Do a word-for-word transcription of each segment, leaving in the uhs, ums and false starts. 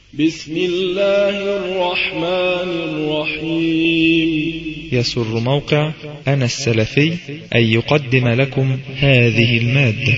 بسم الله الرحمن الرحيم. يسر موقع أنا السلفي أن يقدم لكم هذه المادة.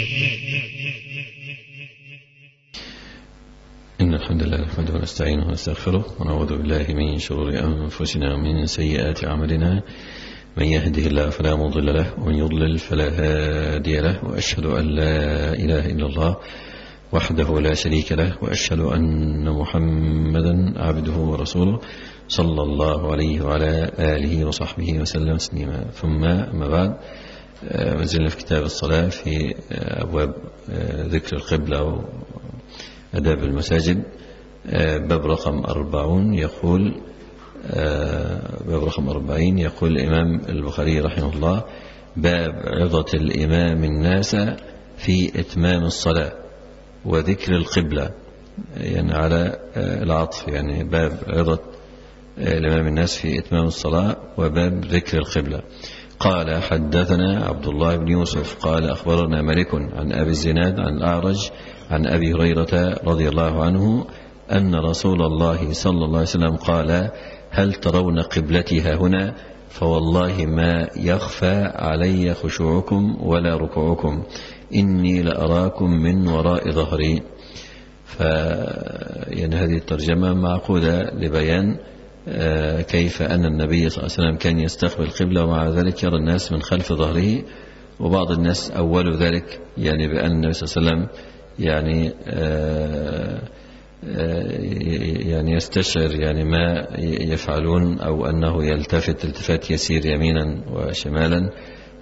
إن الحمد لله نحمده ونستعينه ونستغفره ونعوذ بالله من شرور أنفسنا ومن سيئات أعمالنا. من يهده الله فلا مضل له ومن يضلل فلا هادي له، وأشهد أن لا إله إلا الله وحده لا شريك له، وأشهد أن محمدا عبده ورسوله صلى الله عليه وعلى آله وصحبه وسلم تسليما. ثم أما بعد، ما زلنا في كتاب الصلاة في أبواب ذكر القبلة وأداب المساجد. باب رقم أربعون يقول باب رقم أربعين يقول الإمام البخاري رحمه الله: باب عظة الإمام الناس في إتمام الصلاة وذكر القبلة، يعني على العطف، يعني باب عظة الإمام الناس في إتمام الصلاة وباب ذكر القبلة. قال: حدثنا عبد الله بن يوسف قال أخبرنا مالك عن أبي الزناد عن الأعرج عن أبي هريرة رضي الله عنه أن رسول الله صلى الله عليه وسلم قال: هل ترون قبلتي هنا؟ فوالله ما يخفى علي خشوعكم ولا ركوعكم، إني لأراكم من وراء ظهري. ف يعني هذه الترجمة معقودة لبيان كيف أن النبي صلى الله عليه وسلم كان يستقبل القبلة ومع ذلك يرى الناس من خلف ظهره. وبعض الناس أولوا ذلك يعني بأن النبي صلى الله عليه وسلم يعني يعني يستشعر يعني ما يفعلون، أو أنه يلتفت التفات يسير يمينا وشمالا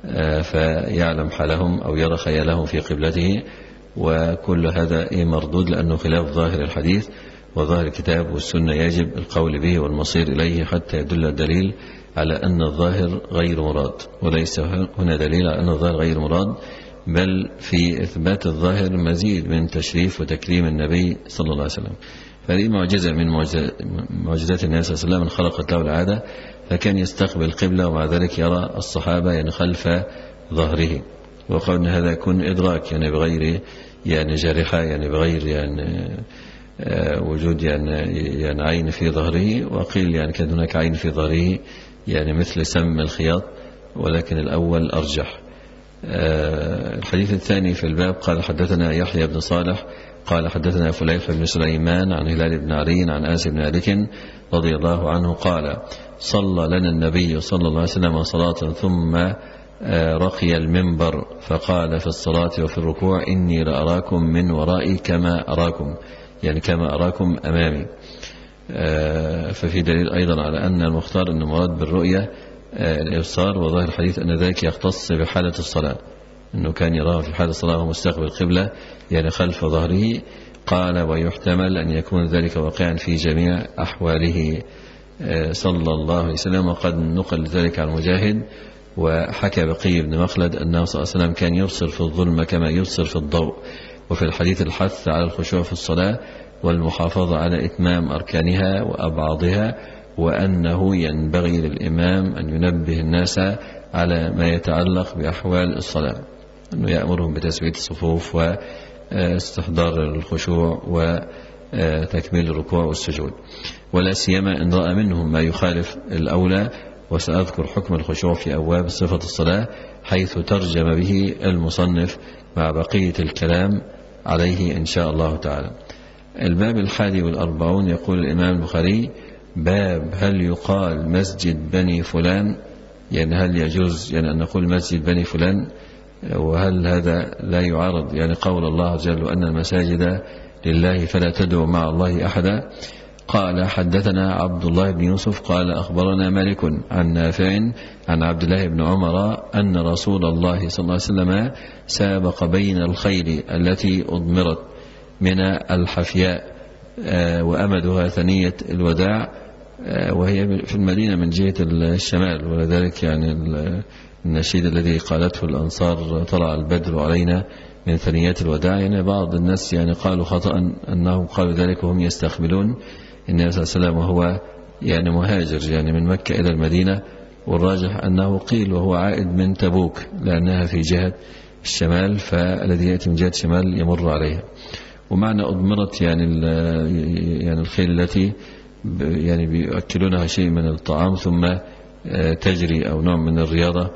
فيعلم حالهم أو يرى خيالهم في قبلته. وكل هذا مردود لأنه خلاف ظاهر الحديث وظاهر الكتاب والسنة، يجب القول به والمصير إليه حتى يدل الدليل على أن الظاهر غير مراد، وليس هنا دليل على أن الظاهر غير مراد، بل في إثبات الظاهر مزيد من تشريف وتكريم النبي صلى الله عليه وسلم. فهذه معجزة من معجزات النبي صلى الله عليه وسلم من خلقت له العادة، فكان يستقبل القبلة ومع ذلك يرى الصحابة يعني خلف ظهره. وقال هذا يكون إدراك يعني بغير يعني جارحة، يعني بغير يعني وجود يعني يعني عين في ظهره. وقيل يعني كان هناك عين في ظهره يعني مثل سم الخياط، ولكن الأول أرجح. الحديث الثاني في الباب قال: حدثنا يحيى بن صالح قال حدثنا فليح بن سليمان عن هلال بن علي عن أنس بن مالك رضي الله عنه قال: صلى لنا النبي صلى الله عليه وسلم صلاة ثم رقي المنبر فقال في الصلاة وفي الركوع: إني لأراكم من ورائي كما أراكم، يعني كما أراكم أمامي. ففي دليل أيضا على أن المختار أن المراد بالرؤية الإبصار، وظاهر الحديث أن ذلك يختص بحالة الصلاة، أنه كان يراه في حالة الصلاة ومستقبل القبلة يعني خلف ظهره. قال: ويحتمل أن يكون ذلك واقعا في جميع أحواله صلى الله عليه وسلم. وقد نقل ذلك عن مجاهد. وحكى بقي بن مخلد أنه صلى الله عليه وسلم كان يبصر في الظلمة كما يبصر في الضوء. وفي الحديث الحث على الخشوع في الصلاة والمحافظة على إتمام أركانها وأبعاضها، وأنه ينبغي للإمام أن ينبه الناس على ما يتعلق بأحوال الصلاة، أنه يأمرهم بتثبيت الصفوف واستحضار الخشوع وتكميل الركوع والسجود، ولا سيما إن رأى منهم ما يخالف الأولى. وسأذكر حكم الخشوع في أبواب صفة الصلاة حيث ترجم به المصنف مع بقية الكلام عليه إن شاء الله تعالى. الباب الحادي والأربعون يقول الإمام البخاري: باب هل يقال مسجد بني فلان، يعني هل يجوز يعني أن نقول مسجد بني فلان، وهل هذا لا يعارض يعني قول الله عز وجل: أن المساجد لله فلا تدعوا مع الله أحدا. قال: حدثنا عبد الله بن يوسف قال أخبرنا مالك عن نافع عن عبد الله بن عمر أن رسول الله صلى الله عليه وسلم سابق بين الخيل التي أضمرت من الحفياء وأمدها ثنية الوداع، وهي في المدينة من جهة الشمال، ولذلك يعني النشيد الذي قالته الأنصار: طلع البدر علينا من ثنيات الوداع. يعني بعض الناس يعني قالوا خطأ أنهم قالوا ذلك وهم يستقبلون النبي صلى الله عليه وسلم وهو يعني مهاجر يعني من مكة إلى المدينة، والراجح أنه قيل وهو عائد من تبوك لأنها في جهة الشمال، فالذي يأتي من جهة الشمال يمر عليها. ومعنى أضمرت يعني يعني الخيل التي يعني بيؤكلونها شيء من الطعام ثم تجري أو نوع من الرياضة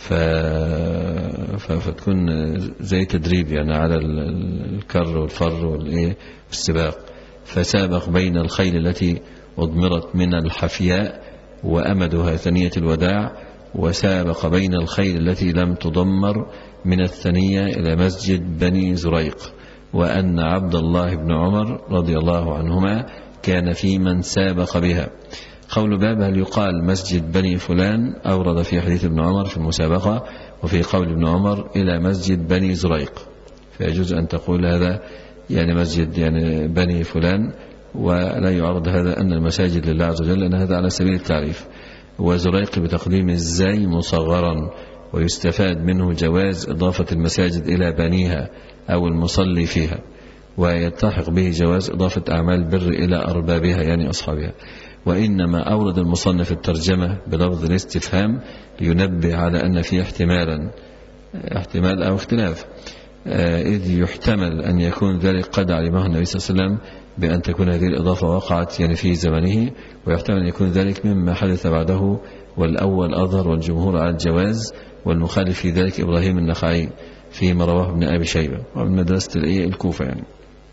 فتكون زي تدريب يعني على الكر والفر والسباق. فسابق بين الخيل التي أضمرت من الحفياء وأمدها ثنية الوداع، وسابق بين الخيل التي لم تضمر من الثنية إلى مسجد بني زريق، وأن عبد الله بن عمر رضي الله عنهما كان في من سابق بها. قول باب هل يقال مسجد بني فلان أورد في حديث ابن عمر في المسابقة، وفي قول ابن عمر إلى مسجد بني زريق، فيجوز أن تقول هذا يعني مسجد يعني بني فلان، ولا يعرض هذا أن المساجد لله عز وجل، لأن هذا على سبيل التعريف. وزريق بتقديم الزاي مصغرا، ويستفاد منه جواز إضافة المساجد إلى بنيها أو المصلي فيها، ويلتحق به جواز إضافة أعمال بر إلى أربابها يعني أصحابها. وإنما أورد المصنف الترجمة بلفظ الاستفهام لينبه على أن فيه احتمالا احتمال أو اختلاف، إذ يحتمل أن يكون ذلك قد علمه النبي صلى الله عليه وسلم بأن تكون هذه الإضافة وقعت يعني في زمنه، ويحتمل أن يكون ذلك مما حدث بعده، والأول أظهر والجمهور على الجواز، والمخالف في ذلك إبراهيم النخعي فيما رواه ابن أبي شيبة ومن مدرسة الكوفة يعني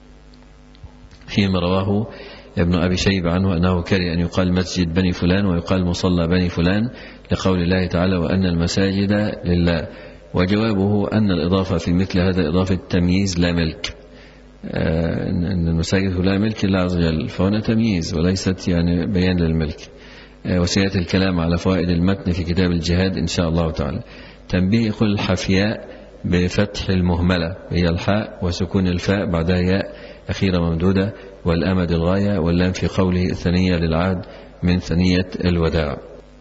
فيما رواه ابن أبي شيبة عنه أنه كره أن يقال مسجد بني فلان ويقال مصلى بني فلان لقول الله تعالى وأن المساجد لله. وجوابه أن الإضافة في مثل هذا إضافة تمييز لا ملك، آه أن المساجد لا ملك الله عز وجل، فهنا تمييز وليست يعني بيان للملك. آه وسيأتي الكلام على فوائد المتن في كتاب الجهاد إن شاء الله تعالى. تنبيه يقول الحفياء بفتح المهملة هي الحاء وسكون الفاء بعدها ياء أخيرة ممدودة، والأمد الغاية، واللام في قوله الثانية للعهد من ثنية الوداع.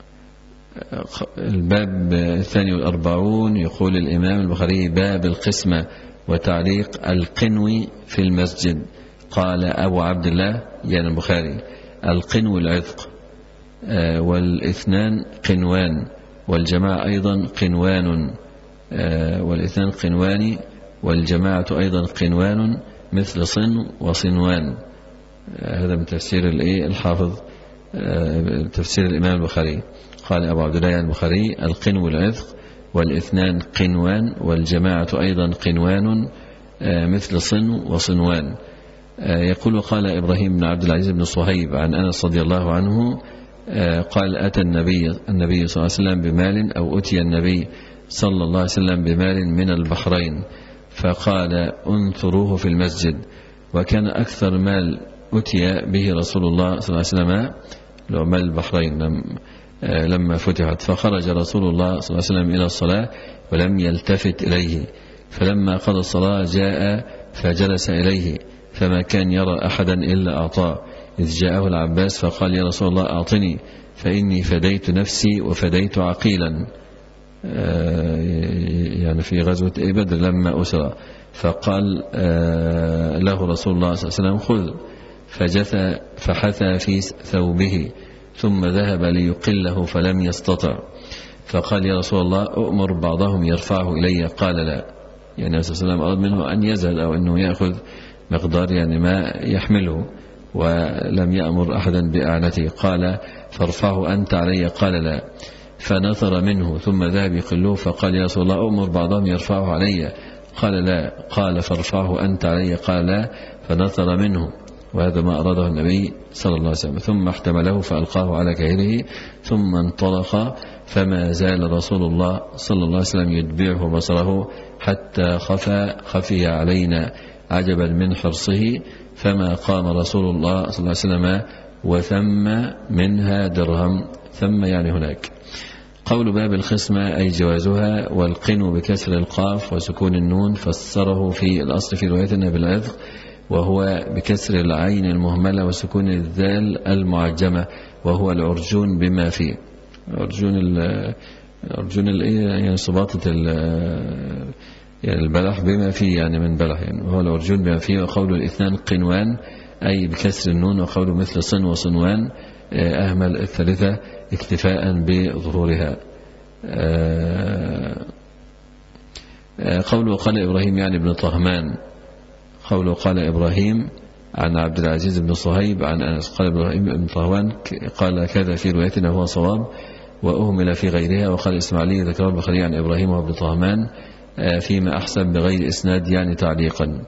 الباب الثاني والأربعون يقول الإمام البخاري باب القسمة وتعليق القنو في المسجد. قال أبو عبد الله يعني البخاري القنو العذق، والاثنان قنوان، والجماعة أيضا قنوان، والاثنان قنوان، والجماعة أيضا قنوان مثل صن وصنوان. هذا من تفسير الحافظ تفسير الإمام البخاري. قال أبو عبد الله البخاري القنو العذق، والاثنان قنوان، والجماعة أيضا قنوان مثل صن وصنوان. يقول قال إبراهيم بن عبد العزيز بن صهيب عن أنس رضي الله عنه قال أتى النبي النبي صلى الله عليه وسلم بمال أو أتي النبي صلى الله عليه وسلم بمال من البحرين، فقال انثروه في المسجد. وكان أكثر مال أتي به رسول الله صلى الله عليه وسلم لو مال البحرين لما فتحت، فخرج رسول الله صلى الله عليه وسلم إلى الصلاة ولم يلتفت إليه، فلما قضى الصلاة جاء فجلس إليه، فما كان يرى أحدا إلا أعطاه، إذ جاءه العباس فقال يا رسول الله أعطني فإني فديت نفسي وفديت عقيلا، يعني في غزوة بدر لما أسرى. فقال له رسول الله صلى الله عليه وسلم خذ، فجثى فحثى في ثوبه ثم ذهب ليقله فلم يستطع، فقال يا رسول الله أؤمر بعضهم يرفعه إلي، قال لا، يعني صلى الله عليه وسلم أراد منه أن يزهد أو أنه يأخذ مقدار يعني ما يحمله، ولم يأمر أحدا بأعنته. قال فارفعه أنت علي، قال لا، فنثر منه ثم ذهب يقله، فقال يا رسول الله أؤمر بعضهم يرفعه علي، قال لا، قال فارفعه أنت علي، قال لا، فنثر منه. وهذا ما أراده النبي صلى الله عليه وسلم. ثم احتمله فألقاه على كاهله ثم انطلق، فما زال رسول الله صلى الله عليه وسلم يتبعه بصره حتى خفى خفي علينا عجبا من حرصه، فما قام رسول الله صلى الله عليه وسلم وثم منها درهم، ثم يعني هناك. قول باب الخصمة أي جوازها، والقنو بكسر القاف وسكون النون، فسره في الأصل في روايتنا بالعذق، وهو بكسر العين المهملة وسكون الذال المعجمة، وهو العرجون بما فيه. عرجون ال عرجون ال يعني صباطة يعني البلح بما فيه، يعني من بلح، يعني وهو العرجون بما فيه. وقول الاثنان قنوان أي بكسر النون، وقول مثل صن وصنوان أهمل الثالثة اكتفاء بظهورها. قوله قال إبراهيم يعني ابن طهمان، قوله قال إبراهيم عن عبد العزيز بن صهيب عن أنس قال إبراهيم بن طهوان قال كذا في روايتنا هو صواب وأهمل في غيرها. وقال الإسماعيلي ذكر البخاري عن إبراهيم وابن طهمان فيما أحسن بغير إسناد يعني تعليقا.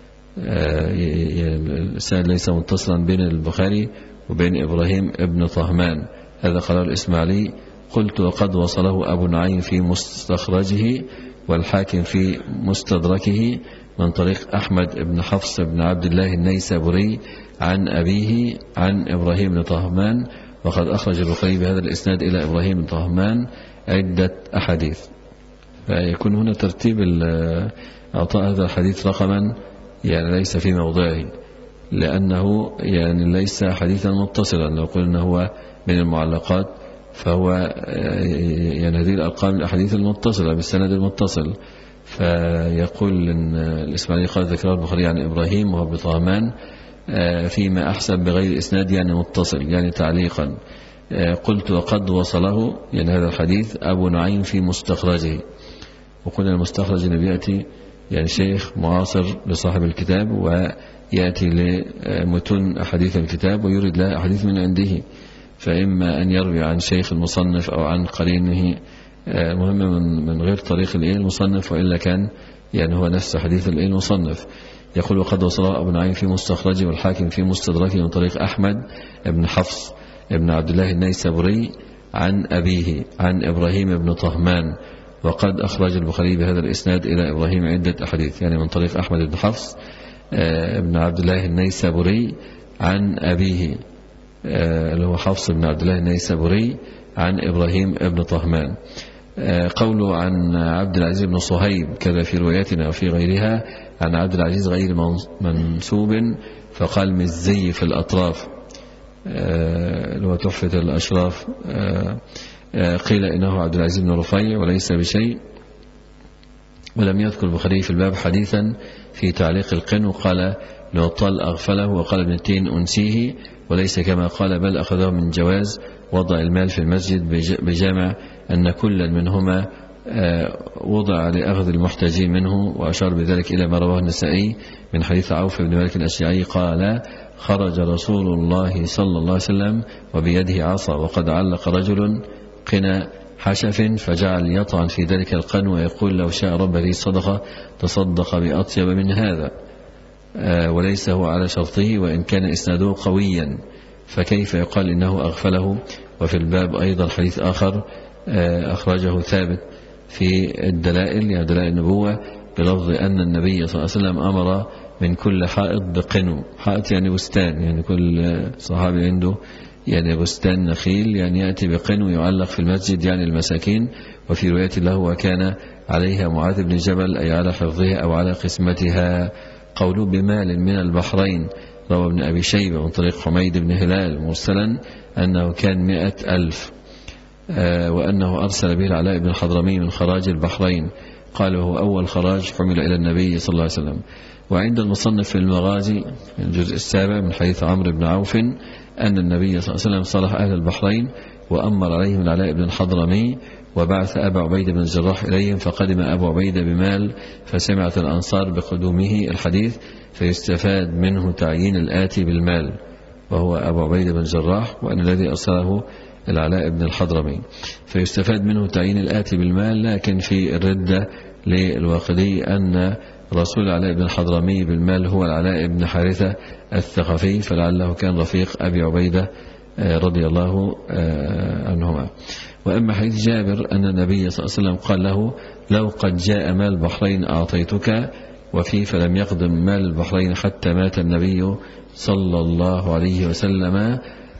الإسناد ليس متصلا بين البخاري وبين إبراهيم ابن طهمان، هذا قاله الإسماعيلي. قلت وقد وصله أبو نعيم في مستخرجه والحاكم في مستدركه من طريق أحمد بن حفص بن عبد الله النيسابوري عن أبيه عن إبراهيم بن طهمان، وقد أخرج البخاري بهذا الإسناد إلى إبراهيم بن طهمان عدة أحاديث. فيكون هنا ترتيب أعطاء هذا الحديث رقما يعني ليس في موضعه، لأنه يعني ليس حديثا متصلا. لو قلنا هو من المعلقات فهو يعني هذه الأرقام الأحاديث المتصلة بالسند المتصل. فيقول إن الإسماعيلي قال ذكر البخاري عن إبراهيم وهو بطهمان فيما أحسن بغير إسناد يعني متصل يعني تعليقا. قلت وقد وصله يعني هذا الحديث أبو نعيم في مستخرجه. وقلنا المستخرج أنه يأتي يعني شيخ معاصر لصاحب الكتاب ويأتي لمتن أحاديث الكتاب ويريد لها أحاديث من عنده، فإما أن يروي عن شيخ المصنف أو عن قرينه المهم من, من غير طريق الإيه المصنف، وإلا كان يعني هو نفس حديث الإيه المصنف. يقول وقد وصله أبو نعيم في مستخرجه والحاكم في مستدركه من طريق أحمد بن حفص بن عبد الله النيسابوري عن أبيه عن إبراهيم بن طهمان، وقد أخرج البخاري بهذا الإسناد إلى إبراهيم عدة أحاديث يعني من طريق أحمد بن حفص بن عبد الله النيسابوري عن أبيه اللي هو حفص بن عبد الله النيسابوري عن إبراهيم بن طهمان. قوله عن عبد العزيز بن صهيب كذا في رواياتنا وفي غيرها عن عبد العزيز غير منسوب فقال مزي في الأطراف اللي هو تحفة الأشراف. قيل إنه عبد العزيز بن رفيع وليس بشيء. ولم يذكر البخاري في الباب حديثا في تعليق القن، وقال لوطال أغفله، وقال ابن التين أنسيه وليس كما قال بل أخذه من جواز وضع المال في المسجد بجامع أن كل منهما وضع لأخذ المحتاجين منه. وأشار بذلك إلى ما رواه النسائي من حديث عوف بن مالك الأشجعي قال خرج رسول الله صلى الله عليه وسلم وبيده عصا وقد علق رجل قنا حشف فجعل يطعن في ذلك القن ويقول لو شاء رب هذه الصدقة تصدق بأطيب من هذا، وليس هو على شرطه وإن كان إسناده قويا، فكيف يقال إنه أغفله؟ وفي الباب أيضا حديث آخر أخرجه ثابت في الدلائل يعني دلائل النبوة بلفظ أن النبي صلى الله عليه وسلم أمر من كل حائط بقنو. حائط يعني بستان، يعني كل صحابي عنده يعني بستان نخيل يعني يأتي بقنو يعلق في المسجد يعني المساكين. وفي رواية له وكان عليها معاذ بن جبل أي على حفظها أو على قسمتها. قوله بمال من البحرين روى ابن أبي شيبة من طريق حميد بن هلال مرسلا أنه كان مئة ألف، وأنه أرسل به العلاء بن الحضرمي من خراج البحرين. قال هو أول خراج حمل إلى النبي صلى الله عليه وسلم. وعند المصنف في المغازي الجزء السابع من حديث عمرو بن عوف أن النبي صلى الله عليه وسلم صلح أهل البحرين وأمر عليهم العلاء بن الحضرمي وبعث أبا عبيدة بن الجراح إليهم، فقدم أبو عبيدة بمال فسمعت الأنصار بقدومه الحديث، فيستفاد منه تعيين الآتي بالمال وهو أبو عبيدة بن الجراح، وأن الذي أرسله العلاء بن الحضرمي. فيستفاد منه تعيين الآتي بالمال. لكن في الردة للواقدي أن رسول العلاء بن الحضرمي بالمال هو العلاء بن حارثة الثقفي، فلعله كان رفيق أبي عبيدة رضي الله عنهما. وأما حديث جابر أن النبي صلى الله عليه وسلم قال له لو قد جاء مال البحرين أعطيتك، وفيه فلم يقدم مال البحرين حتى مات النبي صلى الله عليه وسلم.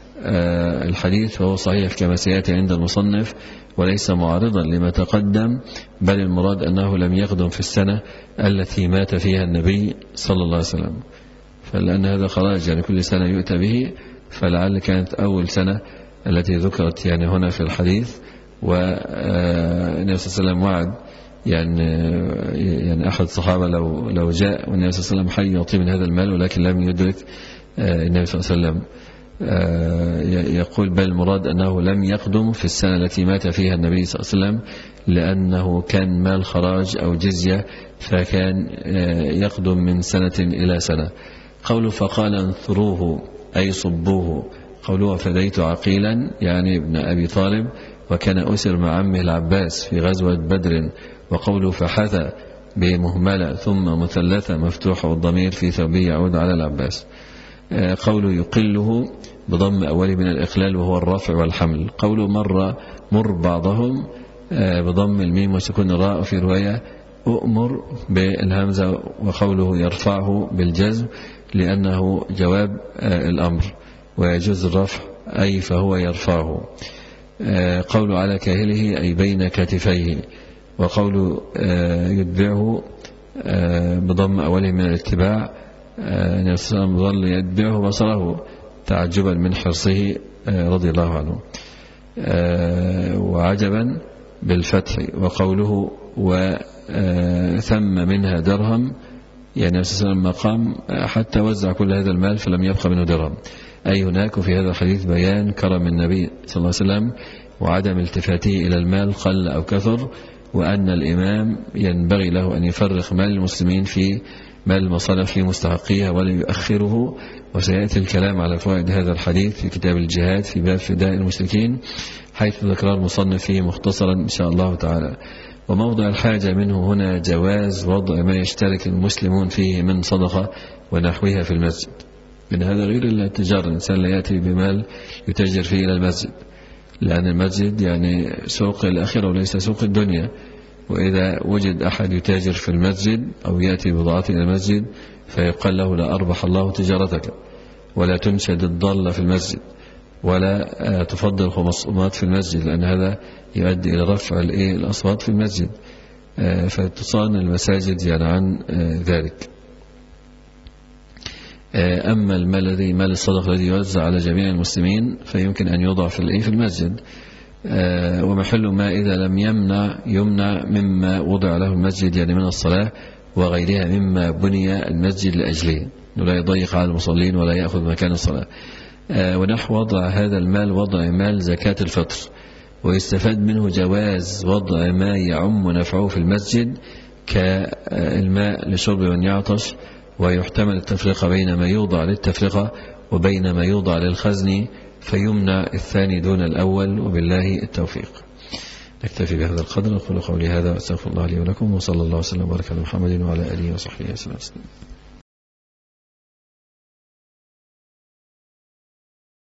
الحديث فهو صحيح كما سيأتي عند المصنف وليس معارضا لما تقدم، بل المراد أنه لم يقدم في السنة التي مات فيها النبي صلى الله عليه وسلم، فلأن هذا خراج يعني كل سنة يؤتى به، فلعل كانت أول سنة التي ذكرت يعني هنا في الحديث. والنبي صلى الله عليه وسلم وعد يعني يعني أحد الصحابة لو لو جاء والنبي صلى الله عليه وسلم حي يعطيه من هذا المال، ولكن لم يدرك النبي صلى الله عليه وسلم يقول بل المراد أنه لم يقدم في السنة التي مات فيها النبي صلى الله عليه وسلم، لأنه كان مال خراج أو جزية، فكان يقدم من سنة إلى سنة. قوله فقال انثروه أي صبوه. قوله فديت عقيلا يعني ابن أبي طالب، وكان أسر مع عمه العباس في غزوة بدر. وقوله فحثى بمهملة ثم مثلثة مفتوحة والضمير في ثوبه يعود على العباس. قوله يقله بضم أولي من الإقلال وهو الرفع والحمل. قوله مر مر بعضهم بضم الميم وسكون الراء، في رواية أؤمر بالهمزة. وقوله يرفعه بالجزم لأنه جواب الأمر، ويجوز الرفع أي فهو يرفعه. قوله على كاهله أي بين كتفيه. وقوله يتبعه بضم أوله من الاتباع، النبي صلى الله عليه وسلم ظل يتبعه بصره تعجبا من حرصه رضي الله عنه. وعجبا بالفتح. وقوله وثم منها درهم، يعني النبي صلى الله عليه وسلم مقام حتى وزع كل هذا المال فلم يبقى منه درهم، أي هناك في هذا الحديث بيان كرم النبي صلى الله عليه وسلم وعدم التفاته إلى المال قل أو كثر، وأن الإمام ينبغي له أن يفرق مال المسلمين في مال المصالح في مستحقيها ولا يؤخره. وسيأتي الكلام على فوائد هذا الحديث في كتاب الجهاد في باب فداء المشركين، حيث ذكر المصنف فيه مختصرا إن شاء الله تعالى. وموضع الحاجة منه هنا جواز وضع ما يشترك المسلمون فيه من صدقة ونحوها في المسجد. من هذا غير التجارة، الإنسان لا يأتي بمال يتجر فيه إلى المسجد، لأن المسجد يعني سوق الآخرة وليس سوق الدنيا. وإذا وجد أحد يتاجر في المسجد أو يأتي بضاعته إلى المسجد فيقال له لا أربح الله تجارتك، ولا تنشد الضالة في المسجد، ولا تفضل خمصات في المسجد، لأن هذا يؤدي إلى رفع الأصوات في المسجد، فتصان المساجد يعني عن ذلك. أما المال الذي مال الصدقة الذي يوزع على جميع المسلمين فيمكن أن يوضع في في المسجد، ومحل ما إذا لم يمنع يمنع مما وضع له المسجد، يعني من الصلاة وغيرها مما بني المسجد لأجله، لا يضيق على المصلين ولا يأخذ مكان الصلاة. ونحو وضع هذا المال وضع مال زكاة الفطر. ويستفاد منه جواز وضع ما يعم نفعه في المسجد كالماء لشرب من يعطش، ويحتمل التفرقة بين ما يوضع للتفرقة وبين ما يوضع للخزن، فيمنع الثاني دون الأول، وبالله التوفيق. نكتفي بهذا القدر. أقول قولي هذا وأستغفر الله لي ولكم، وصلى الله وسلم وبارك على محمد وعلى آله وصحبه وسلم.